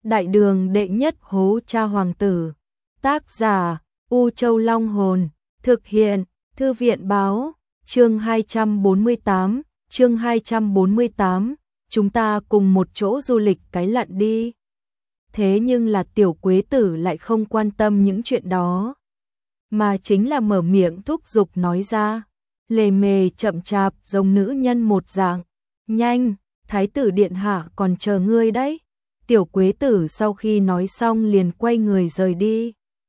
Đại đường đệ nhất hố cha hoàng tử. Tác giả U Châu Long Hồn. Thực hiện Thư viện Báo. Chương 248. Chương 248. Chúng ta cùng một chỗ du lịch cái lặn đi. Thế nhưng là Tiểu Quế Tử lại không quan tâm những chuyện đó, mà chính là mở miệng thúc giục nói ra, lề mề chậm chạp giống nữ nhân một dạng. Nhanh, Thái tử điện hạ còn chờ ngươi đấy. Tiểu Quế Tử sau khi nói xong liền quay người rời đi.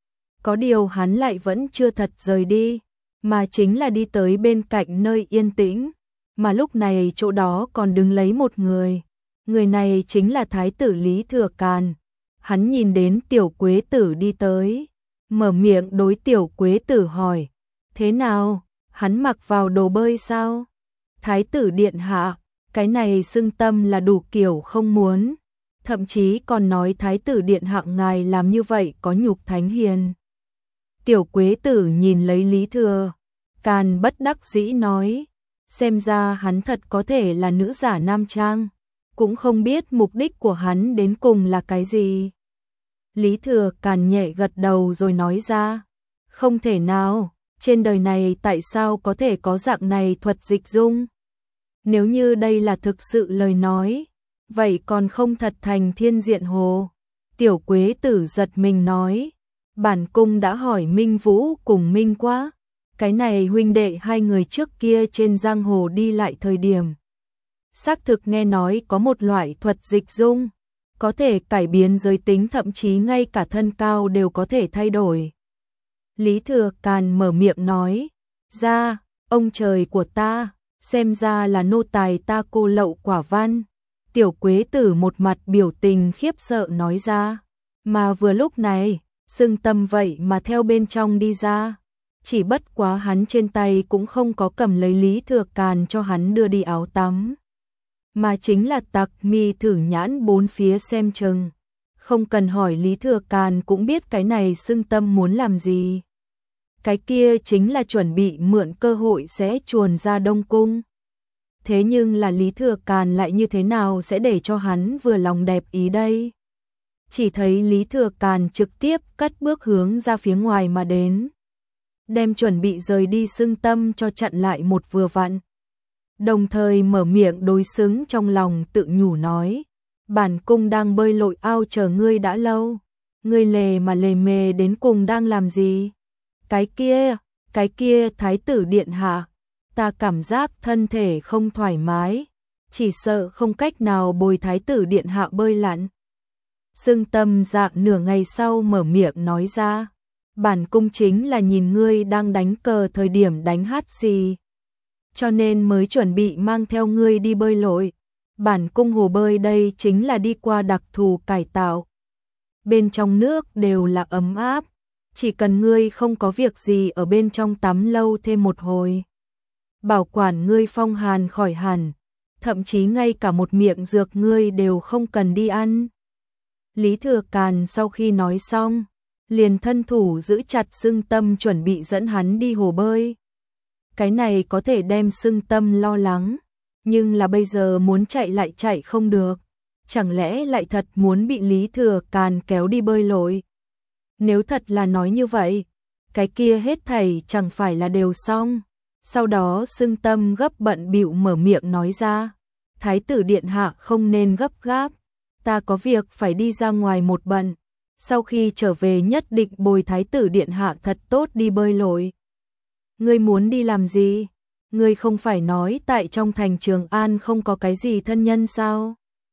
Có điều hắn lại vẫn chưa thật rời đi, mà chính là đi tới bên cạnh nơi yên tĩnh, mà lúc này chỗ đó còn đứng lấy một người. Người này chính là Thái tử Lý Thừa Càn. Hắn nhìn đến Tiểu Quế Tử đi tới, mở miệng đối Tiểu Quế Tử hỏi, thế nào, hắn mặc vào đồ bơi sao? Thái tử điện hạ, cái này xưng tâm là đủ kiểu không muốn, thậm chí còn nói Thái tử điện hạ ngài làm như vậy có nhục thánh hiền. Tiểu Quế Tử nhìn lấy Lý Thừa Càn bất đắc dĩ nói, xem ra hắn thật có thể là nữ giả nam trang, cũng không biết mục đích của hắn đến cùng là cái gì. Lý Thừa Càn nhẹ gật đầu rồi nói ra, không thể nào, trên đời này tại sao có thể có dạng này thuật dịch dung? Nếu như đây là thực sự lời nói, vậy còn không thật thành Thiên Diện Hồ. Tiểu Quế Tử giật mình nói, bản cung đã hỏi Minh Vũ cùng Minh Quá, cái này huynh đệ hai người trước kia trên giang hồ đi lại thời điểm, xác thực nghe nói có một loại thuật dịch dung, có thể cải biến giới tính, thậm chí ngay cả thân cao đều có thể thay đổi. Lý Thừa Càn mở miệng nói ra, ông trời của ta, xem ra là nô tài ta cô lậu quả văn. Tiểu Quế Tử một mặt biểu tình khiếp sợ nói ra, mà vừa lúc này, xưng tâm vậy mà theo bên trong đi ra. Chỉ bất quá hắn trên tay cũng không có cầm lấy Lý Thừa Càn cho hắn đưa đi áo tắm, mà chính là tặc mi thử nhãn bốn phía xem chừng. Không cần hỏi Lý Thừa Càn cũng biết cái này xưng tâm muốn làm gì. Cái kia chính là chuẩn bị mượn cơ hội sẽ chuồn ra Đông Cung. Thế nhưng là Lý Thừa Càn lại như thế nào sẽ để cho hắn vừa lòng đẹp ý đây? Chỉ thấy Lý Thừa Càn trực tiếp cất bước hướng ra phía ngoài mà đến, đem chuẩn bị rời đi xưng tâm cho chặn lại một vừa vặn. Đồng thời mở miệng đối xứng trong lòng tự nhủ nói, bản cung đang bơi lội ao chờ ngươi đã lâu, ngươi lề mà lề mề đến cùng đang làm gì? Cái kia Thái tử điện hạ, ta cảm giác thân thể không thoải mái, chỉ sợ không cách nào bồi Thái tử điện hạ bơi lặn. Xưng tâm dạng nửa ngày sau mở miệng nói ra, bản cung chính là nhìn ngươi đang đánh cờ thời điểm đánh hát xì, cho nên mới chuẩn bị mang theo ngươi đi bơi lội. Bản cung hồ bơi đây chính là đi qua đặc thù cải tạo, bên trong nước đều là ấm áp, chỉ cần ngươi không có việc gì ở bên trong tắm lâu thêm một hồi, bảo quản ngươi phong hàn khỏi hẳn, thậm chí ngay cả một miệng dược ngươi đều không cần đi ăn. Lý Thừa Càn sau khi nói xong, liền thân thủ giữ chặt xưng tâm chuẩn bị dẫn hắn đi hồ bơi. Cái này có thể đem xưng tâm lo lắng, nhưng là bây giờ muốn chạy lại chạy không được, chẳng lẽ lại thật muốn bị Lý Thừa Càn kéo đi bơi lội? Nếu thật là nói như vậy, cái kia hết thảy chẳng phải là đều xong. Sau đó xưng tâm gấp bận bịu mở miệng nói ra, Thái tử điện hạ không nên gấp gáp, ta có việc phải đi ra ngoài một bận, sau khi trở về nhất định bồi Thái tử điện hạ thật tốt đi bơi lội. Ngươi muốn đi làm gì? Ngươi không phải nói tại trong thành Trường An không có cái gì thân nhân sao?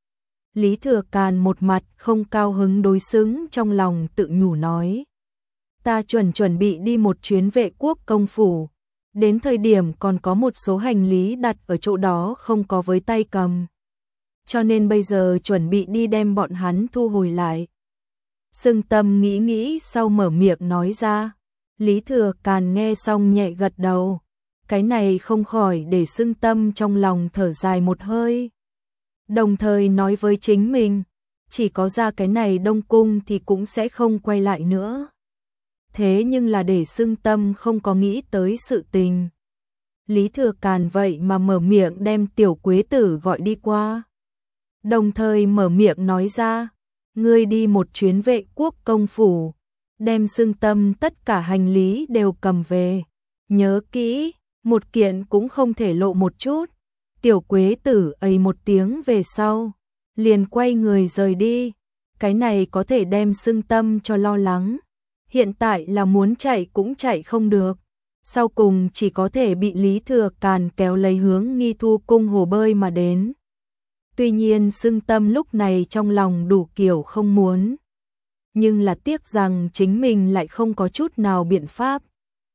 Lý Thừa Càn một mặt không cao hứng đối xứng trong lòng tự nhủ nói, ta chuẩn bị đi một chuyến Vệ Quốc công phủ, đến thời điểm còn có một số hành lý đặt ở chỗ đó không có với tay cầm, cho nên bây giờ chuẩn bị đi đem bọn hắn thu hồi lại. Xưng tâm nghĩ sau mở miệng nói ra. Lý Thừa Càn nghe xong nhẹ gật đầu, cái này không khỏi để xưng tâm trong lòng thở dài một hơi, đồng thời nói với chính mình, chỉ có ra cái này Đông Cung thì cũng sẽ không quay lại nữa. Thế nhưng là để xưng tâm không có nghĩ tới sự tình, Lý Thừa Càn vậy mà mở miệng đem Tiểu Quế Tử gọi đi qua, đồng thời mở miệng nói ra, ngươi đi một chuyến Vệ Quốc công phủ, đem xương tâm tất cả hành lý đều cầm về. Nhớ kỹ, một kiện cũng không thể lộ một chút. Tiểu Quế Tử ầy một tiếng về sau, liền quay người rời đi. Cái này có thể đem xương tâm cho lo lắng. Hiện tại là muốn chạy cũng chạy không được. Sau cùng chỉ có thể bị Lý Thừa Càn kéo lấy hướng Nghi Thu cung hồ bơi mà đến. Tuy nhiên xương tâm lúc này trong lòng đủ kiểu không muốn. Nhưng là tiếc rằng chính mình lại không có chút nào biện pháp.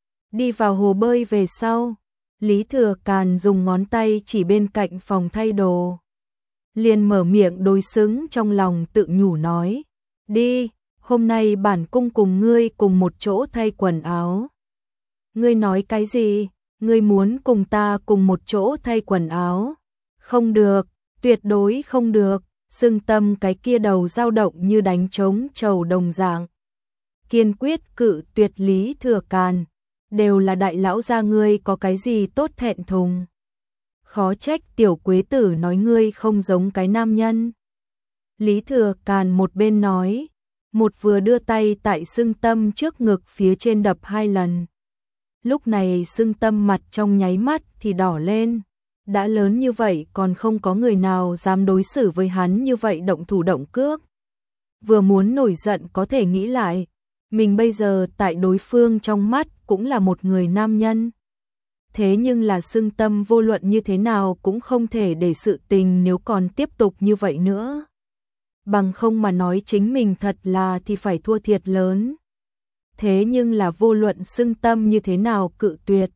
Đi vào hồ bơi về sau, Lý Thừa Càn dùng ngón tay chỉ bên cạnh phòng thay đồ. Liền mở miệng đối xứng trong lòng tự nhủ nói. Đi, hôm nay bản cung cùng ngươi cùng một chỗ thay quần áo. Ngươi nói cái gì? Ngươi muốn cùng ta cùng một chỗ thay quần áo? Không được, tuyệt đối không được. Xương tâm cái kia đầu dao động như đánh trống trầu đồng dạng. Kiên quyết cự tuyệt Lý Thừa Càn. Đều là đại lão gia ngươi có cái gì tốt thẹn thùng. Khó trách Tiểu Quế Tử nói ngươi không giống cái nam nhân. Lý Thừa Càn một bên nói, một vừa đưa tay tại xương tâm trước ngực phía trên đập 2 lần. Lúc này xương tâm mặt trong nháy mắt thì đỏ lên. Đã lớn như vậy còn không có người nào dám đối xử với hắn như vậy động thủ động cước. Vừa muốn nổi giận có thể nghĩ lại, mình bây giờ tại đối phương trong mắt cũng là một người nam nhân. Thế nhưng là xương tâm vô luận như thế nào cũng không thể để sự tình nếu còn tiếp tục như vậy nữa. Bằng không mà nói chính mình thật là thì phải thua thiệt lớn. Thế nhưng là vô luận xương tâm như thế nào cự tuyệt.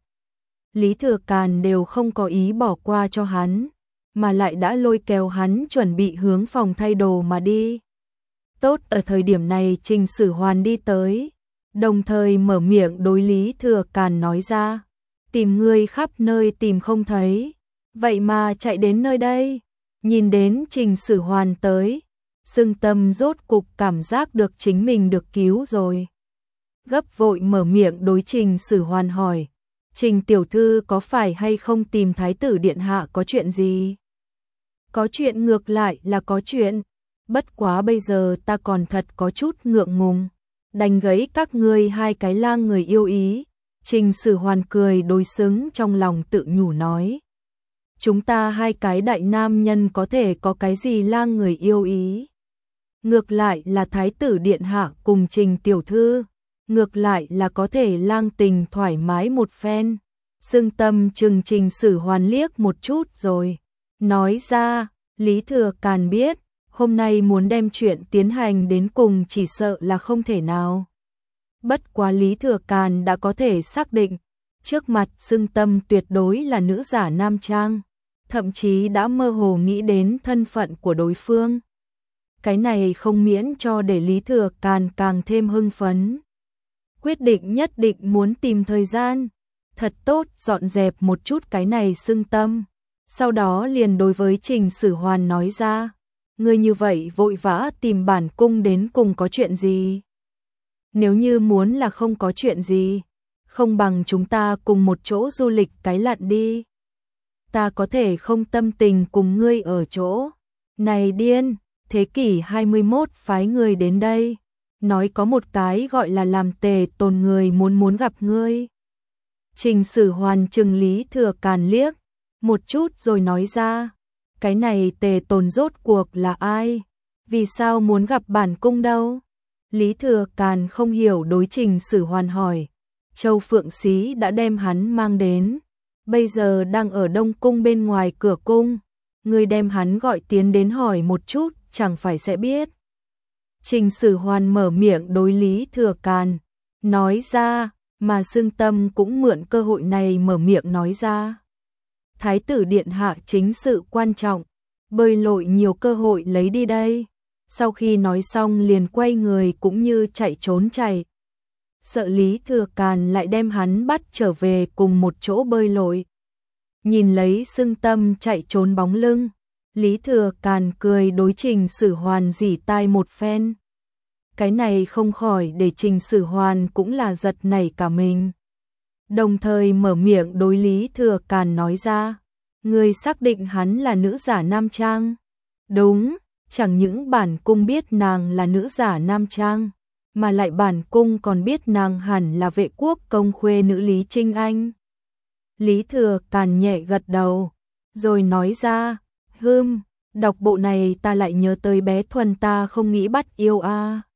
Lý Thừa Càn đều không có ý bỏ qua cho hắn, mà lại đã lôi kéo hắn chuẩn bị hướng phòng thay đồ mà đi. Tốt, ở thời điểm này Trình Sử Hoàn đi tới, đồng thời mở miệng đối Lý Thừa Càn nói ra, tìm ngươi khắp nơi tìm không thấy, vậy mà chạy đến nơi đây. Nhìn đến Trình Sử Hoàn tới, xương tâm rốt cục cảm giác được chính mình được cứu rồi. Gấp vội mở miệng đối Trình Sử Hoàn hỏi, Trình tiểu thư có phải hay không tìm thái tử điện hạ có chuyện gì? Có chuyện, ngược lại là có chuyện, bất quá bây giờ ta còn thật có chút ngượng ngùng, đành gấy các ngươi 2 cái lang người yêu ý. Trình Sử Hoàn cười đối xứng trong lòng tự nhủ nói, chúng ta 2 cái đại nam nhân có thể có cái gì lang người yêu ý? Ngược lại là thái tử điện hạ cùng Trình tiểu thư, ngược lại là có thể lang tình thoải mái một phen. Xương tâm chừng Trình Sử Hoàn liếc một chút rồi nói ra, Lý Thừa Càn biết, hôm nay muốn đem chuyện tiến hành đến cùng chỉ sợ là không thể nào. Bất quá Lý Thừa Càn đã có thể xác định, trước mặt xương tâm tuyệt đối là nữ giả nam trang, thậm chí đã mơ hồ nghĩ đến thân phận của đối phương. Cái này không miễn cho để Lý Thừa Càn càng thêm hưng phấn. Quyết định nhất định muốn tìm thời gian, thật tốt dọn dẹp một chút cái này xương tâm. Sau đó liền đối với Trình Sử Hoàn nói ra, ngươi như vậy vội vã tìm bản cung đến cùng có chuyện gì? Nếu như muốn là không có chuyện gì, không bằng chúng ta cùng một chỗ du lịch cái lặn đi. Ta có thể không tâm tình cùng ngươi ở chỗ này điên. Thế kỷ 21 phái người đến đây, nói có một cái gọi là làm Tề Tồn người muốn gặp ngươi. Trình Sử Hoàn trừng Lý Thừa Càn liếc một chút rồi nói ra, cái này Tề Tồn rốt cuộc là ai? Vì sao muốn gặp bản cung đâu? Lý Thừa Càn không hiểu đối Trình Sử Hoàn hỏi, Châu Phượng Xí đã đem hắn mang đến, bây giờ đang ở Đông Cung bên ngoài cửa cung, ngươi đem hắn gọi tiến đến hỏi một chút, chẳng phải sẽ biết. Trình Sử Hoàn mở miệng đối Lý Thừa Càn, nói ra, mà xương tâm cũng mượn cơ hội này mở miệng nói ra. Thái tử điện hạ chính sự quan trọng, bơi lội nhiều cơ hội lấy đi đây. Sau khi nói xong liền quay người cũng như chạy trốn chạy. Sợ Lý Thừa Càn lại đem hắn bắt trở về cùng một chỗ bơi lội. Nhìn lấy xương tâm chạy trốn bóng lưng, Lý Thừa Càn cười đối Trình Sử Hoàn rỉ tai một phen. Cái này không khỏi để Trình Sử Hoàn cũng là giật nảy cả mình. Đồng thời mở miệng đối Lý Thừa Càn nói ra, ngươi xác định hắn là nữ giả nam trang? Đúng. chẳng những bản cung biết nàng là nữ giả nam trang, mà lại bản cung còn biết nàng hẳn là Vệ Quốc công khuê nữ Lý Trinh Anh. Lý Thừa Càn nhẹ gật đầu, rồi nói ra, đọc bộ này ta lại nhớ tới bé Thuần ta không nghĩ bắt yêu a.